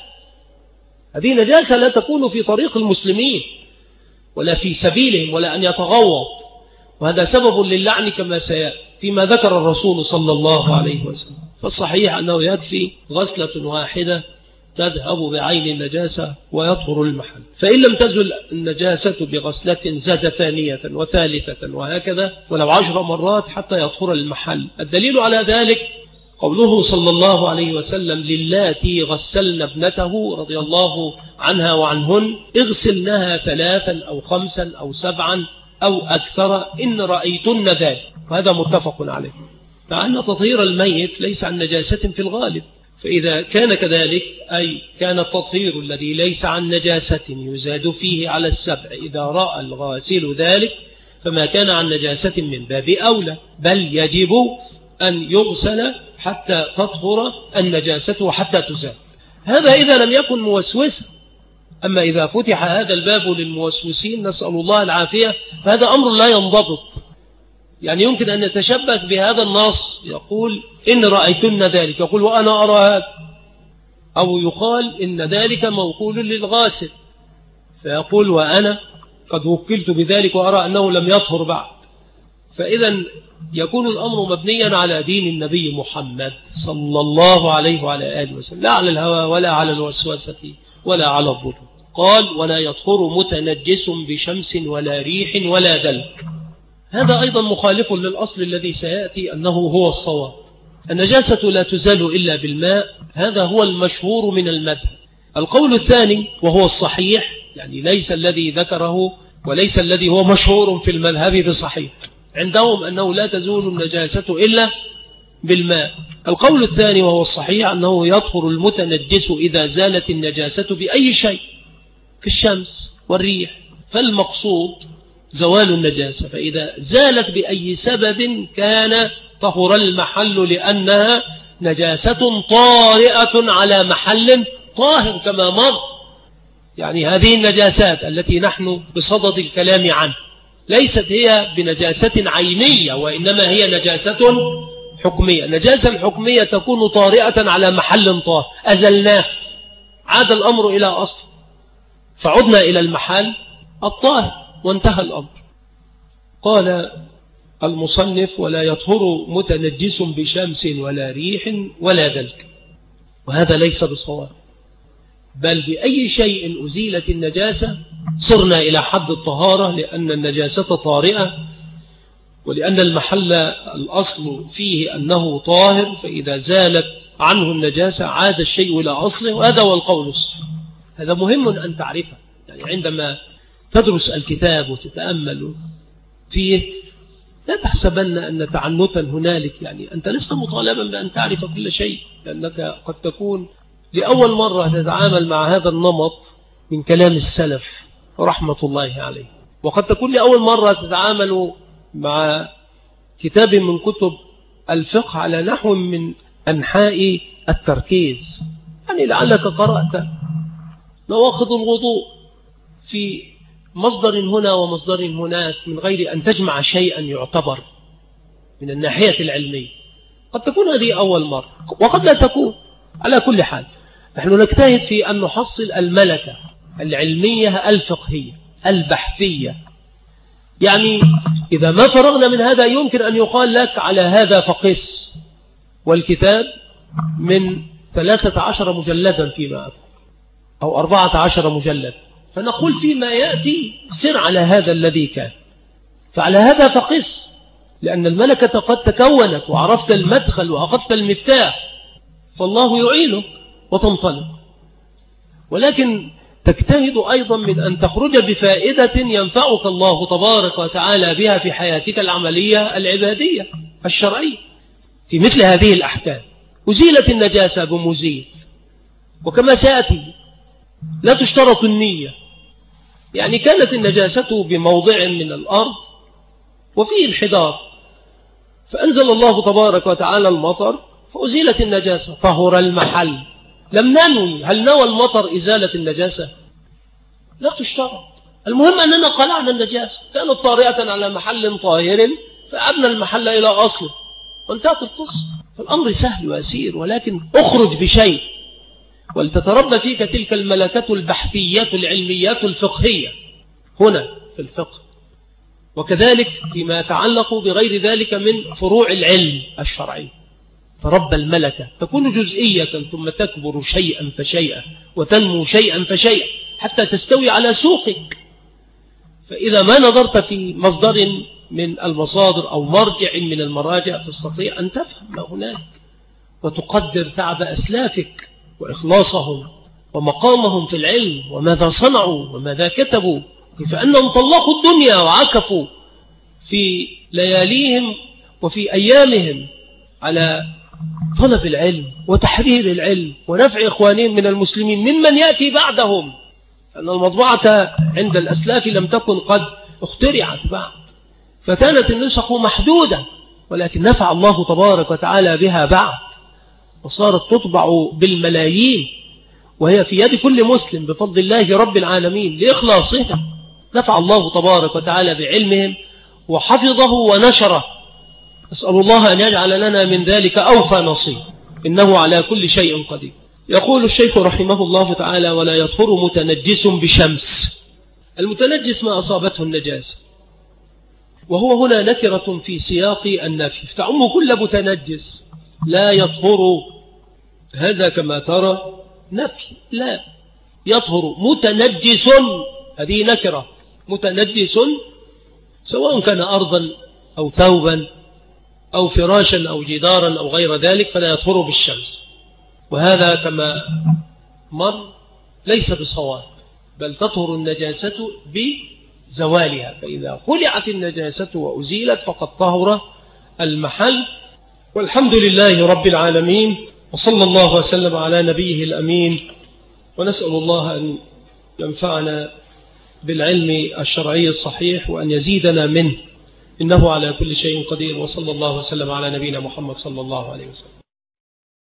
هذه نجاسة لا تكون في طريق المسلمين ولا في سبيلهم، ولا أن يتغوط، وهذا سبب للعن كما سيأتي فيما ذكر الرسول صلى الله عليه وسلم. فالصحيح أنه يكفي غسلة واحدة تذهب بعين النجاسة ويطهر المحل. فإن لم تزل النجاسة بغسلة زاد ثانية وثالثة وهكذا ولو 10 مرات حتى يطهر المحل. الدليل على ذلك قوله صلى الله عليه وسلم للاتي غسلن ابنته رضي الله عنها وعنهن اغسلنها 3 أو 5 أو 7 أو أكثر إن رأيتن ذلك، وهذا متفق عليه، مع أن تطهير الميت ليس عن نجاسة في الغالب. فإذا كان كذلك أي كان التطهير الذي ليس عن نجاسة يزاد فيه على 7 إذا رأى الغاسل ذلك، فما كان عن نجاسة من باب أولى، بل يجب أن يغسل حتى تطهر النجاسة وحتى تزال. هذا إذا لم يكن موسوسا. أما إذا فتح هذا الباب للموسوسين نسأل الله العافية فهذا أمر لا ينضبط. يعني يمكن أن يتشبك بهذا النص، يقول إن رأيتن ذلك، يقول وأنا أرى هذا، أو يقال إن ذلك موكول للغاسل فيقول وأنا قد وكلت بذلك وأرى أنه لم يطهر بعد. فإذا يكون الأمر مبنيا على دين النبي محمد صلى الله عليه وعلى آله وسلم، لا على الهوى ولا على الوسوسة ولا على الظلم. قال ولا يطهر متنجس بشمس ولا ريح ولا دلك. هذا أيضا مخالف للأصل الذي سيأتي أنه هو الصواب. النجاسة لا تزال إلا بالماء، هذا هو المشهور من المذهب. القول الثاني وهو الصحيح، يعني ليس الذي ذكره وليس الذي هو مشهور في المذهب بصحيح، عندهم أنه لا تزول النجاسة إلا بالماء. القول الثاني وهو الصحيح أنه يطهر المتنجس إذا زالت النجاسة بأي شيء في الشمس والريح. فالمقصود زوال النجاسة، فإذا زالت بأي سبب كان طهر المحل لأنها نجاسة طارئة على محل طاهر كما مر. يعني هذه النجاسات التي نحن بصدد الكلام عنها ليست هي بنجاسة عينية، وإنما هي نجاسة حكمية. النجاسة الحكمية تكون طارئة على محل طاهر، أزلناه، عاد الأمر إلى أصل، فعدنا إلى المحل الطاهر وانتهى الأمر. قال المصنف: ولا يطهر متنجس بشمس ولا ريح ولا دلك. وهذا ليس بصواب، بل بأي شيء أزيلت النجاسة صرنا إلى حد الطهارة، لأن النجاسة طارئة، ولأن المحل الأصل فيه أنه طاهر، فإذا زالت عنه النجاسة عاد الشيء إلى أصله، وهذا هو القول الصحيح. هذا مهم أن تعرفه، يعني عندما تدرس الكتاب وتتأمل فيه لا تحسبن أن تعنتا هنالك، يعني أنت لست مطالبا بأن تعرف كل شيء، لأنك قد تكون لأول مرة تتعامل مع هذا النمط من كلام السلف رحمة الله عليه، وقد تكون لأول مرة تتعامل مع كتاب من كتب الفقه على نحو من أنحاء التركيز. يعني لعلك قرأت نواقض الوضوء في مصدر هنا ومصدر هناك من غير أن تجمع شيئا يعتبر من الناحية العلمية. قد تكون هذه أول مرة وقد لا تكون. على كل حال نحن نجتهد في أن نحصل الملكة العلمية الفقهية البحثية. يعني إذا ما فرغنا من هذا يمكن أن يقال لك على هذا فقس، والكتاب من 13 مجلدا فيما أذكر أو 14 مجلد، فنقول فيما يأتي سر على هذا الذي كان، فعلى هذا فقس، لأن الملكة قد تكونت وعرفت المدخل وأخذت المفتاح، فالله يعينك وتنطلق. ولكن تجتهد أيضا من أن تخرج بفائدة ينفعك الله تبارك وتعالى بها في حياتك العملية العبادية الشرعية في مثل هذه الأحكام. أزيلت النجاسة بمزيل، وكما سيأتي لا تشترط النية. يعني كانت النجاسة بموضع من الأرض وفيه انحدار، فأنزل الله تبارك وتعالى المطر فأزيلت النجاسة، طهر المحل. لم ننوي، هل نوى المطر إزالة النجاسة؟ لا تشترط، المهم أننا قلعنا النجاسة، كانت طارئة على محل طاهر فأبنى المحل إلى أصله وانتهت القصة. فالأمر سهل ويسير، ولكن أخرج بشيء ولتتربى فيك تلك الملكة البحثية العلمية الفقهية هنا في الفقه، وكذلك فيما يتعلق بغير ذلك من فروع العلم الشرعي. فرب الملكة تكون جزئية ثم تكبر شيئا فشيئا وتنمو شيئا فشيئا حتى تستوي على سوقك. فإذا ما نظرت في مصدر من المصادر أو مرجع من المراجع تستطيع أن تفهم ما هناك وتقدر تعب أسلافك وإخلاصهم ومقامهم في العلم وماذا صنعوا وماذا كتبوا، كيف أنهم طلقوا الدنيا وعكفوا في لياليهم وفي أيامهم على طلب العلم وتحرير العلم ونفع إخوانهم من المسلمين ممن يأتي بعدهم، أن المطبعة عند الأسلاف لم تكن قد اخترعت بعد، فكانت النسخ محدودة، ولكن نفع الله تبارك وتعالى بها بعد، وصارت تطبع بالملايين وهي في يد كل مسلم بفضل الله رب العالمين لإخلاصها. نفع الله تبارك وتعالى بعلمهم وحفظه ونشره. أسأل الله أن يجعل لنا من ذلك أوفى نصيب، إنه على كل شيء قدير. يقول الشيخ رحمه الله تعالى: ولا يطهر متنجس بشمس. المتنجس ما أصابته النجاسة، وهو هنا نكرة في سياق النفي فتعم كل متنجس. لا يطهر هذا كما ترى نفي، لا يطهر متنجس، هذه نكرة. متنجس سواء كان أرضا أو ثوبا أو فراشا أو جدارا أو غير ذلك فلا يطهر بالشمس، وهذا كما مر ليس بصواب، بل تطهر النجاسة بزوالها، فإذا خلعت النجاسة وأزيلت فقد طهر المحل. والحمد لله رب العالمين، وصلى الله وسلم على نبيه الأمين، ونسأل الله أن ينفعنا بالعلم الشرعي الصحيح وأن يزيدنا منه، إنه على كل شيء قدير. وصلى الله وسلم على نبينا محمد صلى الله عليه وسلم.